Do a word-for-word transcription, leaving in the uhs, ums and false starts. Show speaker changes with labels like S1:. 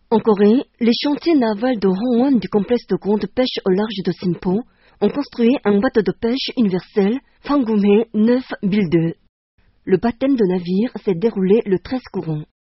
S1: En Corée, les chantiers navals de Hongwon du complexe de grande pêche au large de Sinpo ont construit un bateau de pêche universel Hwanggume neuf mille deux. Le baptême de navire s'est déroulé le treize courant.